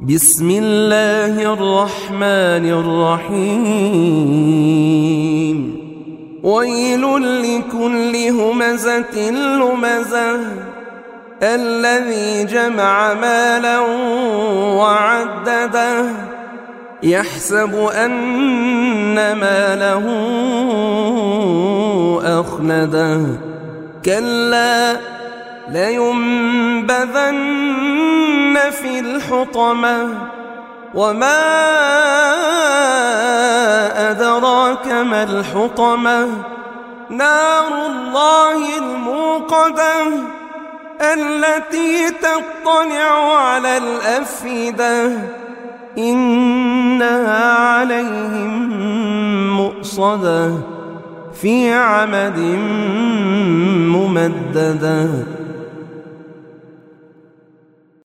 بسم الله الرحمن الرحيم ويل لكل همزة لمزة الذي جمع مالا وعدده يحسب أن ماله أخلده كلا لينبذن في الحطمة وما أدراك ما الحطمة نار الله الموقدة التي تطلع على الأفئدة إنها عليهم مؤصدة في عمد ممددة.